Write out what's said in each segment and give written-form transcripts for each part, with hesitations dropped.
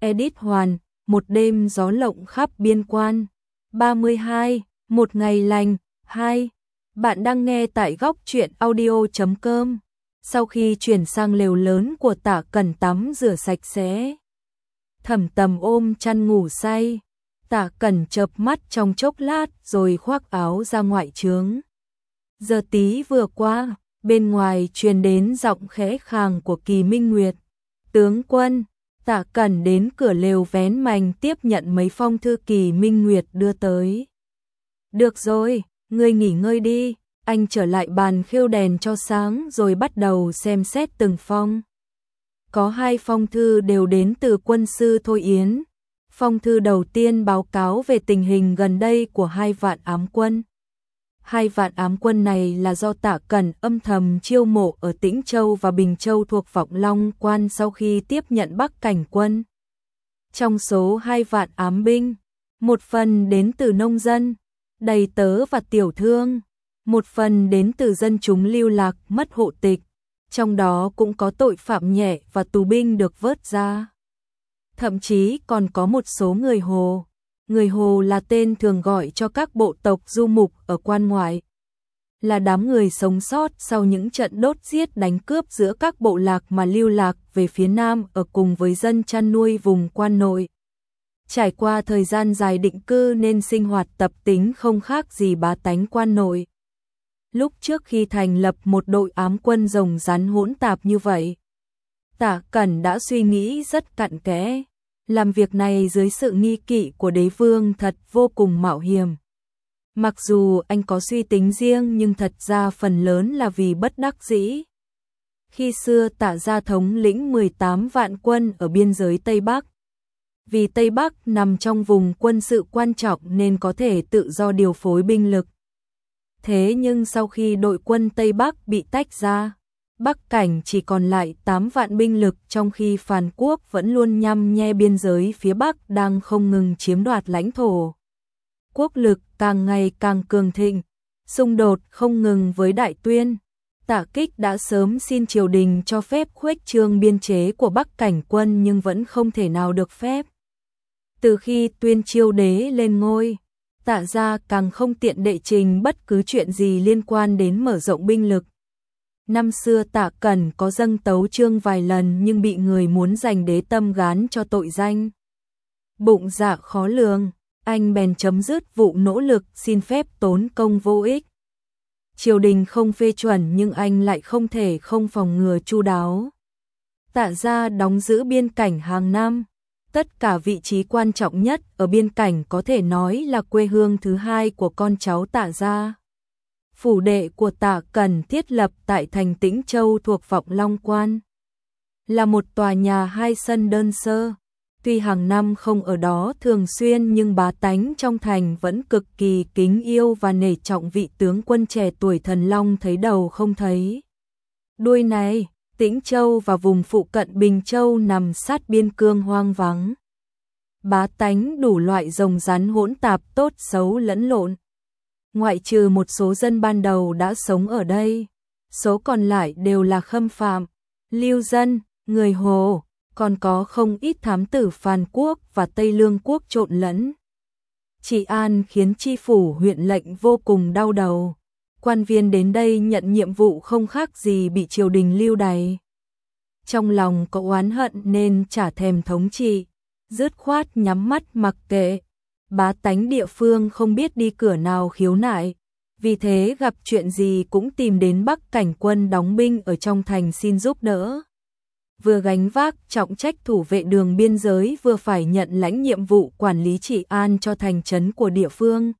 Edit Hoàn, một đêm gió lộng khắp biên quan. 32, một ngày lành. 2. Bạn đang nghe tại góc truyện audio.com. Sau khi chuyển sang lều lớn của Tạ Cẩn tắm rửa sạch sẽ, Thẩm Tầm ôm chăn ngủ say. Tạ Cẩn chợp mắt trong chốc lát rồi khoác áo ra ngoại trướng. Giờ tí vừa qua, bên ngoài truyền đến giọng khẽ khàng của Kỳ Minh Nguyệt. Tướng quân. Tạ Cẩn đến cửa lều vén mành tiếp nhận mấy phong thư Kỳ Minh Nguyệt đưa tới. Được rồi, ngươi nghỉ ngơi đi, anh trở lại bàn khêu đèn cho sáng rồi bắt đầu xem xét từng phong. Có 2 phong thư đều đến từ quân sư Thôi Yến. Phong thư đầu tiên báo cáo về tình hình gần đây của 2 vạn ám quân. 2 vạn ám quân này là do Tạ Cẩn âm thầm chiêu mộ ở Tĩnh Châu và Bình Châu thuộc Vọng Long Quan sau khi tiếp nhận Bắc Cảnh quân. Trong số 2 vạn ám binh, một phần đến từ nông dân, đầy tớ và tiểu thương, một phần đến từ dân chúng lưu lạc mất hộ tịch, trong đó cũng có tội phạm nhẹ và tù binh được vớt ra. Thậm chí còn có một số người Hồ. Người Hồ là tên thường gọi cho các bộ tộc du mục ở quan ngoại, là đám người sống sót sau những trận đốt giết đánh cướp giữa các bộ lạc mà lưu lạc về phía Nam ở cùng với dân chăn nuôi vùng quan nội. Trải qua thời gian dài định cư nên sinh hoạt tập tính không khác gì bá tánh quan nội. Lúc trước khi thành lập một đội ám quân rồng rắn hỗn tạp như vậy, Tạ Cẩn đã suy nghĩ rất cặn kẽ. Làm việc này dưới sự nghi kỵ của đế vương thật vô cùng mạo hiểm. Mặc dù anh có suy tính riêng nhưng thật ra phần lớn là vì bất đắc dĩ. Khi xưa Tạ gia thống lĩnh 18 vạn quân ở biên giới Tây Bắc. Vì Tây Bắc nằm trong vùng quân sự quan trọng nên có thể tự do điều phối binh lực. Thế nhưng sau khi đội quân Tây Bắc bị tách ra, Bắc Cảnh chỉ còn lại 8 vạn binh lực trong khi Phàn Quốc vẫn luôn nhăm nhe biên giới phía Bắc đang không ngừng chiếm đoạt lãnh thổ. Quốc lực càng ngày càng cường thịnh, xung đột không ngừng với Đại Tuyên. Tạ Kích đã sớm xin triều đình cho phép khuếch trương biên chế của Bắc Cảnh quân nhưng vẫn không thể nào được phép. Từ khi Tuyên Chiêu đế lên ngôi, Tạ gia càng không tiện đệ trình bất cứ chuyện gì liên quan đến mở rộng binh lực. Năm xưa Tạ Cẩn có dâng tấu chương vài lần nhưng bị người muốn giành đế tâm gán cho tội danh. Bụng dạ khó lường, anh bèn chấm dứt vụ nỗ lực xin phép tốn công vô ích. Triều đình không phê chuẩn nhưng anh lại không thể không phòng ngừa chu đáo. Tạ gia đóng giữ biên cảnh hàng năm. Tất cả vị trí quan trọng nhất ở biên cảnh có thể nói là quê hương thứ 2 của con cháu Tạ gia. Phủ đệ của Tạ Cẩn thiết lập tại thành Tĩnh Châu thuộc Vọng Long Quan. Là một tòa nhà 2 sân đơn sơ. Tuy hàng năm không ở đó thường xuyên nhưng bá tánh trong thành vẫn cực kỳ kính yêu và nể trọng vị tướng quân trẻ tuổi Thần Long thấy đầu không thấy đuôi này. Tĩnh Châu và vùng phụ cận Bình Châu nằm sát biên cương hoang vắng. Bá tánh đủ loại rồng rắn hỗn tạp tốt xấu lẫn lộn. Ngoại trừ một số dân ban đầu đã sống ở đây, số còn lại đều là khâm phạm, lưu dân, người Hồ, còn có không ít thám tử Phàn Quốc và Tây Lương Quốc trộn lẫn. Trị an khiến chi phủ huyện lệnh vô cùng đau đầu. Quan viên đến đây nhận nhiệm vụ không khác gì bị triều đình lưu đày. Trong lòng có oán hận nên chả thèm thống trị, dứt khoát nhắm mắt mặc kệ. Bá tánh địa phương không biết đi cửa nào khiếu nại, vì thế gặp chuyện gì cũng tìm đến Bắc Cảnh quân đóng binh ở trong thành xin giúp đỡ. Vừa gánh vác trọng trách thủ vệ đường biên giới vừa phải nhận lãnh nhiệm vụ quản lý trị an cho thành trấn của địa phương.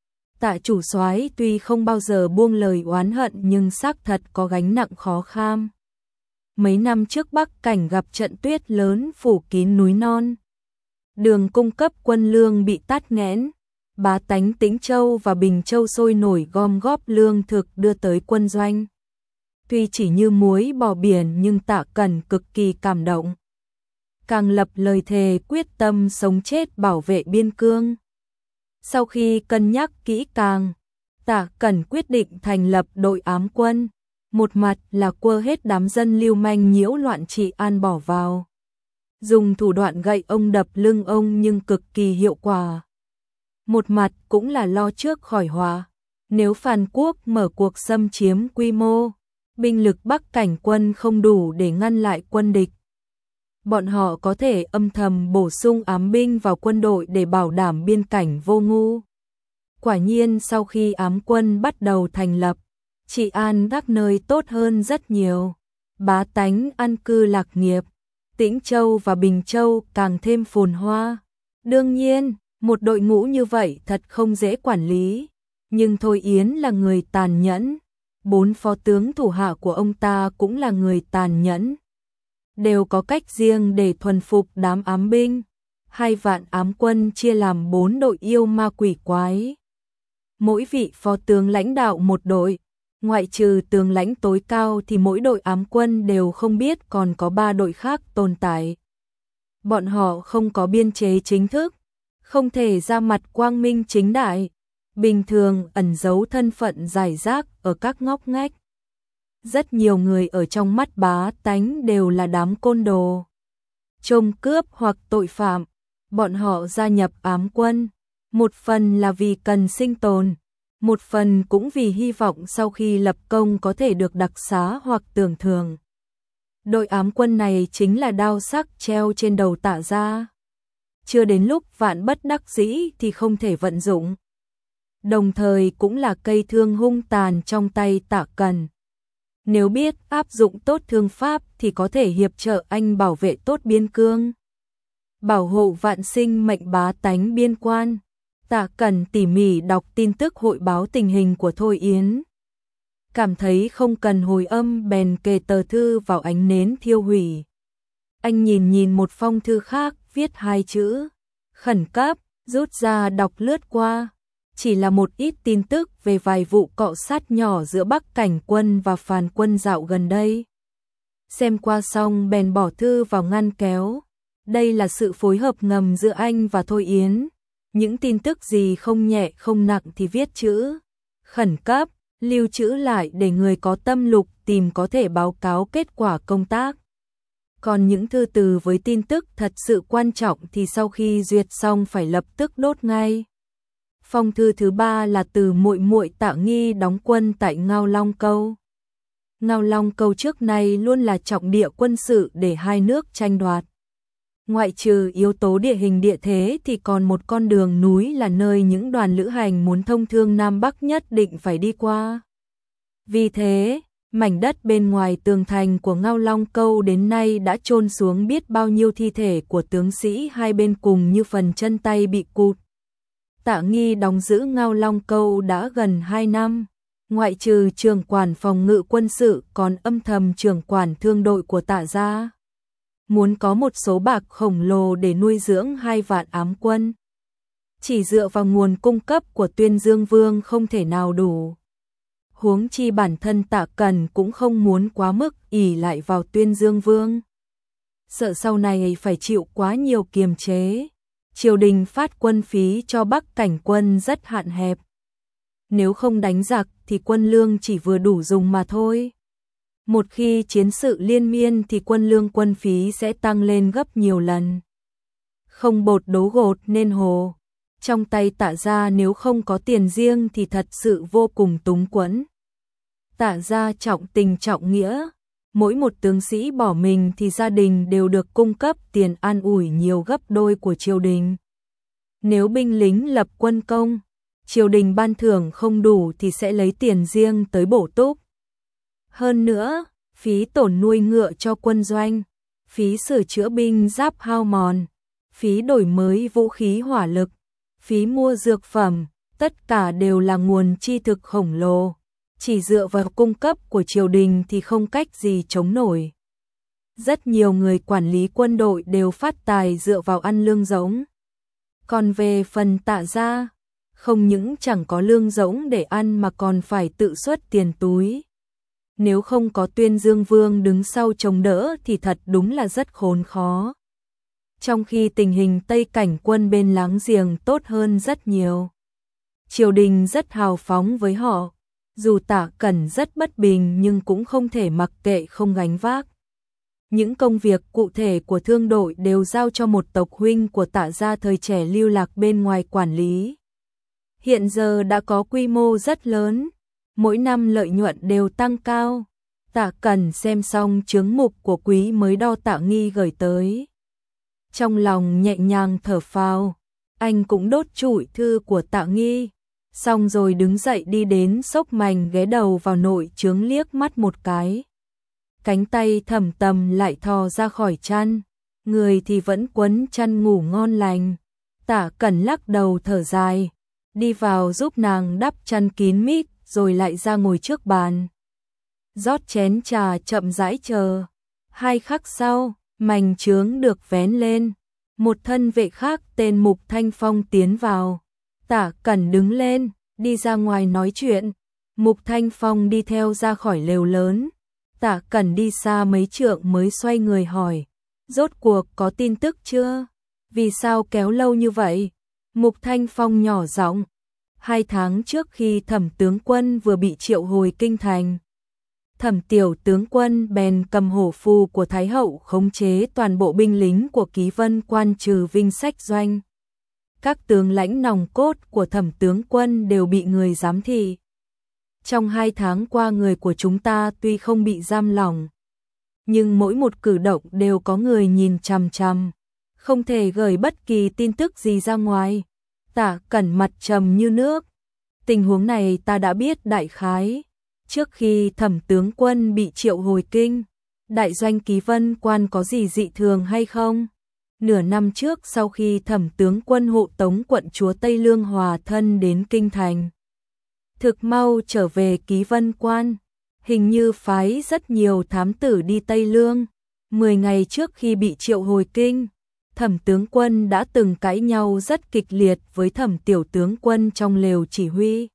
Tạ chủ soái tuy không bao giờ buông lời oán hận nhưng xác thật có gánh nặng khó kham. Mấy năm trước Bắc Cảnh gặp trận tuyết lớn phủ kín núi non. Đường cung cấp quân lương bị tắc nghẽn. Bá tánh Tĩnh Châu và Bình Châu sôi nổi gom góp lương thực đưa tới quân doanh. Tuy chỉ như muối bỏ biển nhưng Tạ Cẩn cực kỳ cảm động. Càng lập lời thề quyết tâm sống chết bảo vệ biên cương. Sau khi cân nhắc kỹ càng, Tạ Cẩn quyết định thành lập đội ám quân. Một mặt là quơ hết đám dân lưu manh nhiễu loạn trị an bỏ vào. dùng thủ đoạn gậy ông đập lưng ông nhưng cực kỳ hiệu quả. Một mặt cũng là lo trước khỏi họa. Nếu Phàn Quốc mở cuộc xâm chiếm quy mô, binh lực Bắc Cảnh quân không đủ để ngăn lại quân địch. Bọn họ có thể âm thầm bổ sung ám binh vào quân đội để bảo đảm biên cảnh vô ngu. Quả nhiên sau khi ám quân bắt đầu thành lập, trị an các nơi tốt hơn rất nhiều. Bá tánh an cư lạc nghiệp, Tĩnh Châu và Bình Châu càng thêm phồn hoa. Đương nhiên, một đội ngũ như vậy thật không dễ quản lý, nhưng Thôi Yến là người tàn nhẫn, 4 phó tướng thủ hạ của ông ta cũng là người tàn nhẫn. Đều có cách riêng để thuần phục đám ám binh. 2 vạn ám quân chia làm 4 đội yêu ma quỷ quái. Mỗi vị phó tướng lãnh đạo một đội, ngoại trừ tướng lãnh tối cao thì mỗi đội ám quân đều không biết còn có 3 đội khác tồn tại. Bọn họ không có biên chế chính thức, không thể ra mặt quang minh chính đại, bình thường ẩn giấu thân phận rải rác ở các ngóc ngách. Rất nhiều người ở trong mắt bá tánh đều là đám côn đồ, trộm cướp hoặc tội phạm. Bọn họ gia nhập ám quân, một phần là vì cần sinh tồn, một phần cũng vì hy vọng sau khi lập công có thể được đặc xá hoặc tưởng thưởng. Đội ám quân này chính là đao sắc treo trên đầu Tạ Gia. Chưa đến lúc vạn bất đắc dĩ thì không thể vận dụng. Đồng thời cũng là cây thương hung tàn trong tay Tạ Cẩn. Nếu biết áp dụng tốt thương pháp thì có thể hiệp trợ anh bảo vệ tốt biên cương, bảo hộ vạn sinh mệnh bá tánh biên quan. Tạ Cẩn tỉ mỉ đọc tin tức hội báo tình hình của Thôi Yến. Cảm thấy không cần hồi âm bèn kề tờ thư vào ánh nến thiêu hủy. Anh nhìn một phong thư khác viết 2 chữ khẩn cấp, rút ra đọc lướt qua. Chỉ là một ít tin tức về vài vụ cọ sát nhỏ giữa Bắc Cảnh quân và Phàn quân dạo gần đây. Xem qua xong bèn bỏ thư vào ngăn kéo. Đây là sự phối hợp ngầm giữa anh và Thôi Yến. Những tin tức gì không nhẹ không nặng thì viết chữ khẩn cấp, lưu trữ lại để người có tâm lục tìm có thể báo cáo kết quả công tác. Còn những thư từ với tin tức thật sự quan trọng thì sau khi duyệt xong phải lập tức đốt ngay. Phong thư thứ 3 là từ muội muội Tạ Nghi đóng quân tại Ngao Long Câu. Ngao Long Câu trước nay luôn là trọng địa quân sự để hai nước tranh đoạt. Ngoại trừ yếu tố địa hình địa thế thì còn một con đường núi là nơi những đoàn lữ hành muốn thông thương Nam Bắc nhất định phải đi qua. Vì thế, mảnh đất bên ngoài tường thành của Ngao Long Câu đến nay đã chôn xuống biết bao nhiêu thi thể của tướng sĩ hai bên cùng như phần chân tay bị cụt. Tạ Nghi đóng giữ Ngao Long Câu đã gần 2 năm, ngoại trừ trưởng quản phòng ngự quân sự còn âm thầm trưởng quản thương đội của Tạ gia. Muốn có một số bạc khổng lồ để nuôi dưỡng 2 vạn ám quân. Chỉ dựa vào nguồn cung cấp của Tuyên Dương Vương không thể nào đủ. Huống chi bản thân Tạ Cẩn cũng không muốn quá mức ỷ lại vào Tuyên Dương Vương. Sợ sau này phải chịu quá nhiều kiềm chế. Triều đình phát quân phí cho Bắc Cảnh quân rất hạn hẹp. Nếu không đánh giặc thì quân lương chỉ vừa đủ dùng mà thôi. Một khi chiến sự liên miên thì quân lương quân phí sẽ tăng lên gấp nhiều lần. Không bột đấu gột nên hồ. Trong tay Tạ gia nếu không có tiền riêng thì thật sự vô cùng túng quẫn. Tạ gia trọng tình trọng nghĩa. Mỗi một tướng sĩ bỏ mình thì gia đình đều được cung cấp tiền an ủi nhiều gấp đôi của triều đình. Nếu binh lính lập quân công, triều đình ban thưởng không đủ thì sẽ lấy tiền riêng tới bổ túc. Hơn nữa, phí tổn nuôi ngựa cho quân doanh, phí sửa chữa binh giáp hao mòn, phí đổi mới vũ khí hỏa lực, phí mua dược phẩm, tất cả đều là nguồn chi thực khổng lồ. Chỉ dựa vào cung cấp của triều đình thì không cách gì chống nổi. Rất nhiều người quản lý quân đội đều phát tài dựa vào ăn lương rỗng. Còn về phần Tạ gia, không những chẳng có lương rỗng để ăn mà còn phải tự xuất tiền túi. Nếu không có Tuyên Dương Vương đứng sau chống đỡ thì thật đúng là rất khốn khó. Trong khi tình hình Tây Cảnh quân bên láng giềng tốt hơn rất nhiều. Triều đình rất hào phóng với họ. Dù Tạ Cẩn rất bất bình nhưng cũng không thể mặc kệ không gánh vác. Những công việc cụ thể của thương đội đều giao cho một tộc huynh của Tạ gia thời trẻ lưu lạc bên ngoài quản lý. Hiện giờ đã có quy mô rất lớn, mỗi năm lợi nhuận đều tăng cao. Tạ Cẩn xem xong chướng mục của quý mới đo Tạ Nghi gửi tới. Trong lòng nhẹ nhàng thở phào, anh cũng đốt trụi thư của Tạ Nghi, xong rồi đứng dậy đi đến xốc mành ghé đầu vào nội chướng liếc mắt một cái. Cánh tay Thẩm Tầm lại thò ra khỏi chăn, người thì vẫn quấn chăn ngủ ngon lành. Tạ Cẩn lắc đầu thở dài, đi vào giúp nàng đắp chăn kín mít rồi lại ra ngồi trước bàn. Rót chén trà chậm rãi chờ. 2 khắc sau, mành chướng được vén lên. Một thân vệ khác tên Mục Thanh Phong tiến vào. Tạ Cẩn đứng lên, đi ra ngoài nói chuyện. Mục Thanh Phong đi theo ra khỏi lều lớn. Tạ Cẩn đi xa mấy trượng mới xoay người hỏi. Rốt cuộc có tin tức chưa? Vì sao kéo lâu như vậy? Mục Thanh Phong nhỏ giọng. 2 tháng trước khi Thẩm tướng quân vừa bị triệu hồi kinh thành, Thẩm tiểu tướng quân bèn cầm hổ phù của Thái hậu khống chế toàn bộ binh lính của Ký Vân Quan trừ Vinh Sách Doanh. Các tướng lãnh nòng cốt của Thẩm tướng quân đều bị người giám thị. Trong 2 tháng qua người của chúng ta tuy không bị giam lỏng, nhưng mỗi một cử động đều có người nhìn chằm chằm, không thể gửi bất kỳ tin tức gì ra ngoài. Tạ Cẩn mặt trầm như nước. Tình huống này ta đã biết đại khái. Trước khi Thẩm tướng quân bị triệu hồi kinh, đại doanh Ký Vân Quan có gì dị thường hay không? Nửa năm trước sau khi Thẩm tướng quân hộ tống quận chúa Tây Lương hòa thân đến kinh thành, thực mau trở về Ký Vân Quan, hình như phái rất nhiều thám tử đi Tây Lương. 10 ngày trước khi bị triệu hồi kinh, Thẩm tướng quân đã từng cãi nhau rất kịch liệt với Thẩm tiểu tướng quân trong lều chỉ huy.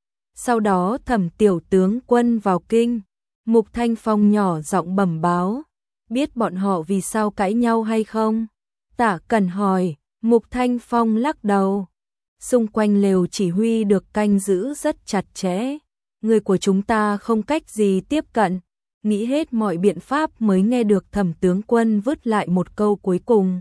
Sau đó Thẩm tiểu tướng quân vào kinh. Mục Thanh Phong nhỏ giọng bẩm báo. Biết bọn họ vì sao cãi nhau hay không? Tạ Cẩn hỏi. Mục Thanh Phong lắc đầu. Xung quanh lều chỉ huy được canh giữ rất chặt chẽ. Người của chúng ta không cách gì tiếp cận. Nghĩ hết mọi biện pháp mới nghe được Thẩm tướng quân vứt lại một câu cuối cùng.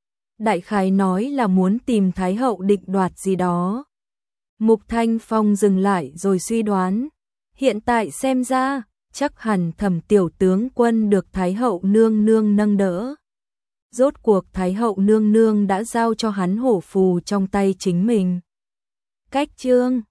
Đại khái nói là muốn tìm Thái hậu định đoạt gì đó. Mục Thanh Phong dừng lại rồi suy đoán. Hiện tại xem ra, chắc hẳn Thẩm tiểu tướng quân được Thái hậu nương nương nâng đỡ. Rốt cuộc Thái hậu nương nương đã giao cho hắn hổ phù trong tay chính mình. Cách chương